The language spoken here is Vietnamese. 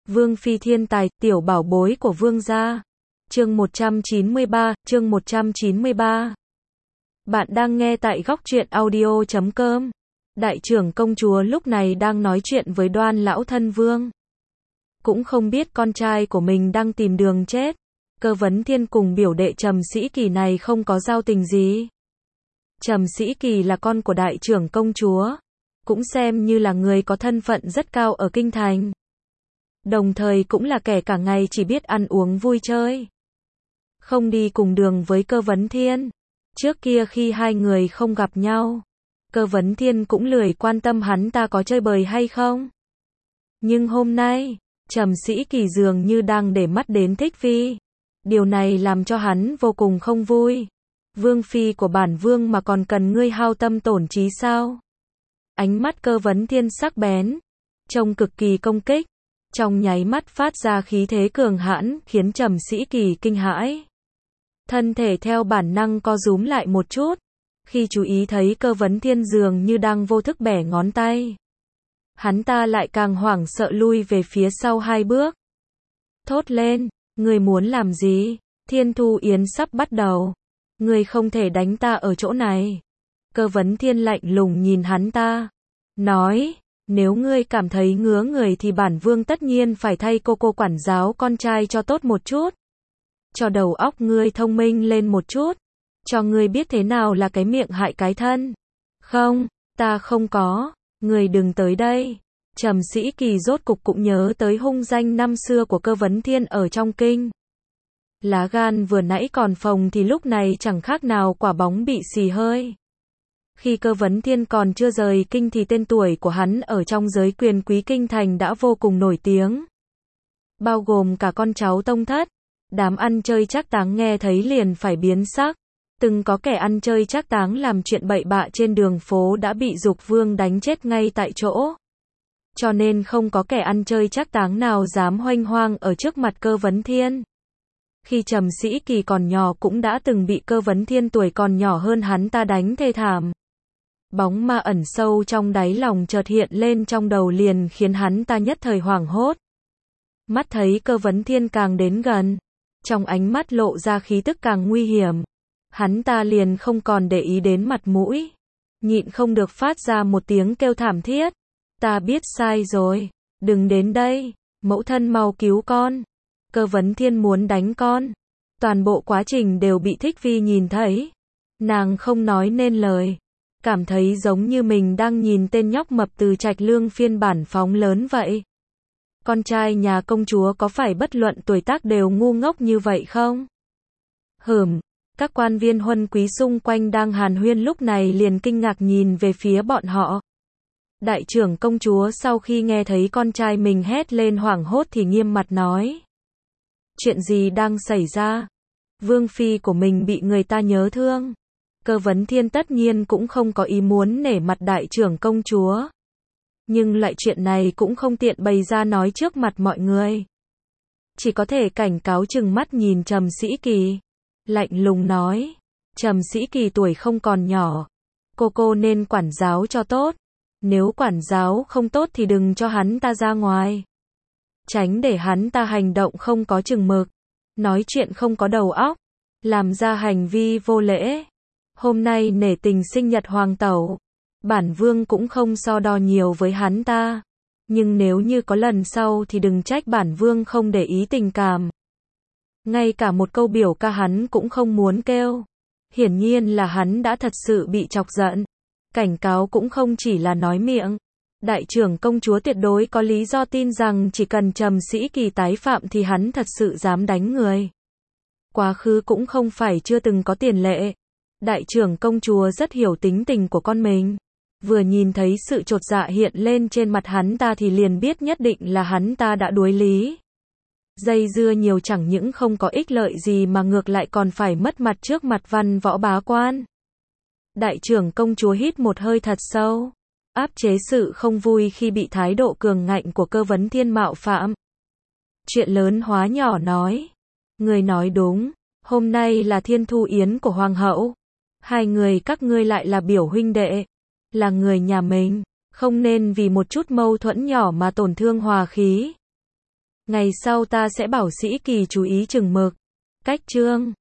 Vương phi thiên tài, tiểu bảo bối của vương gia. Chương 193. Bạn đang nghe tại góc truyện audio.com. Đại trưởng công chúa lúc này đang nói chuyện với Đoan lão thân vương. Cũng không biết con trai của mình đang tìm đường chết. Cơ Vấn Thiên cùng biểu đệ Trầm Sĩ Kỳ này không có giao tình gì. Trầm Sĩ Kỳ là con của đại trưởng công chúa, cũng xem như là người có thân phận rất cao ở kinh thành. Đồng thời cũng là kẻ cả ngày chỉ biết ăn uống vui chơi, không đi cùng đường với Cơ Vấn Thiên. Trước kia khi hai người không gặp nhau, Cơ Vấn Thiên cũng lười quan tâm hắn ta có chơi bời hay không. Nhưng hôm nay, Trầm Sĩ Kỳ dường như đang để mắt đến Thích Phi. Điều này làm cho hắn vô cùng không vui. Vương phi của bản vương mà còn cần ngươi hao tâm tổn trí sao? Ánh mắt Cơ Vấn Thiên sắc bén, trông cực kỳ công kích, trong nháy mắt phát ra khí thế cường hãn, khiến Trầm Sĩ Kỳ kinh hãi. Thân thể theo bản năng co rúm lại một chút, khi chú ý thấy Cơ Vấn Thiên dường như đang vô thức bẻ ngón tay. Hắn ta lại càng hoảng sợ lui về phía sau hai bước. Thốt lên, ngươi muốn làm gì? Thiên Thu Yến sắp bắt đầu. Ngươi không thể đánh ta ở chỗ này. Cơ Vấn Thiên lạnh lùng nhìn hắn ta, nói, nếu ngươi cảm thấy ngứa người thì bản vương tất nhiên phải thay cô quản giáo con trai cho tốt một chút. Cho đầu óc ngươi thông minh lên một chút. Cho ngươi biết thế nào là cái miệng hại cái thân. Không, ta không có. Ngươi đừng tới đây. Trầm Sĩ Kỳ rốt cục cũng nhớ tới hung danh năm xưa của Cơ Vấn Thiên ở trong kinh. Lá gan vừa nãy còn phồng thì lúc này chẳng khác nào quả bóng bị xì hơi. Khi Cơ Vấn Thiên còn chưa rời kinh thì tên tuổi của hắn ở trong giới quyền quý kinh thành đã vô cùng nổi tiếng. Bao gồm cả con cháu tông thất. Đám ăn chơi trác táng nghe thấy liền phải biến sắc. Từng có kẻ ăn chơi trác táng làm chuyện bậy bạ trên đường phố đã bị Dục Vương đánh chết ngay tại chỗ. Cho nên không có kẻ ăn chơi trác táng nào dám hoanh hoang ở trước mặt Cơ Vấn Thiên. Khi Trầm Sĩ Kỳ còn nhỏ cũng đã từng bị Cơ Vấn Thiên tuổi còn nhỏ hơn hắn ta đánh thê thảm. Bóng ma ẩn sâu trong đáy lòng chợt hiện lên trong đầu liền khiến hắn ta nhất thời hoảng hốt. Mắt thấy Cơ Vấn Thiên càng đến gần, trong ánh mắt lộ ra khí tức càng nguy hiểm. Hắn ta liền không còn để ý đến mặt mũi, nhịn không được phát ra một tiếng kêu thảm thiết. Ta biết sai rồi, đừng đến đây, mẫu thân mau cứu con. Cơ Vấn Thiên muốn đánh con. Toàn bộ quá trình đều bị Thích Phi nhìn thấy. Nàng không nói nên lời, cảm thấy giống như mình đang nhìn tên nhóc mập từ Trạch Lương phiên bản phóng lớn vậy. Con trai nhà công chúa có phải bất luận tuổi tác đều ngu ngốc như vậy không? Các quan viên huân quý xung quanh đang hàn huyên lúc này liền kinh ngạc nhìn về phía bọn họ. Đại trưởng công chúa sau khi nghe thấy con trai mình hét lên hoảng hốt thì nghiêm mặt nói. Chuyện gì đang xảy ra? Vương phi của mình bị người ta nhớ thương. Cơ Vấn Thiên tất nhiên cũng không có ý muốn nể mặt đại trưởng công chúa. Nhưng loại chuyện này cũng không tiện bày ra nói trước mặt mọi người. Chỉ có thể cảnh cáo trừng mắt nhìn Trầm Sĩ Kỳ. Lạnh lùng nói. Trầm Sĩ Kỳ tuổi không còn nhỏ. Cô nên quản giáo cho tốt. Nếu quản giáo không tốt thì đừng cho hắn ta ra ngoài. Tránh để hắn ta hành động không có chừng mực. Nói chuyện không có đầu óc. Làm ra hành vi vô lễ. Hôm nay nể tình sinh nhật hoàng tẩu. Bản vương cũng không so đo nhiều với hắn ta. Nhưng nếu như có lần sau thì đừng trách bản vương không để ý tình cảm. Ngay cả một câu biểu ca hắn cũng không muốn kêu. Hiển nhiên là hắn đã thật sự bị chọc giận. Cảnh cáo cũng không chỉ là nói miệng. Đại trưởng công chúa tuyệt đối có lý do tin rằng chỉ cần Trầm Sĩ Kỳ tái phạm thì hắn thật sự dám đánh người. Quá khứ cũng không phải chưa từng có tiền lệ. Đại trưởng công chúa rất hiểu tính tình của con mình. Vừa nhìn thấy sự chột dạ hiện lên trên mặt hắn ta thì liền biết nhất định là hắn ta đã đuối lý. Dây dưa nhiều chẳng những không có ích lợi gì mà ngược lại còn phải mất mặt trước mặt văn võ bá quan. Đại trưởng công chúa hít một hơi thật sâu, áp chế sự không vui khi bị thái độ cường ngạnh của Cơ Vấn Thiên mạo phạm. Chuyện lớn hóa nhỏ nói. Người nói đúng, hôm nay là Thiên Thu Yến của hoàng hậu. Hai người các ngươi lại là biểu huynh đệ, là người nhà mình, không nên vì một chút mâu thuẫn nhỏ mà tổn thương hòa khí. Ngày sau ta sẽ bảo Sĩ Kỳ chú ý chừng mực. Cách chương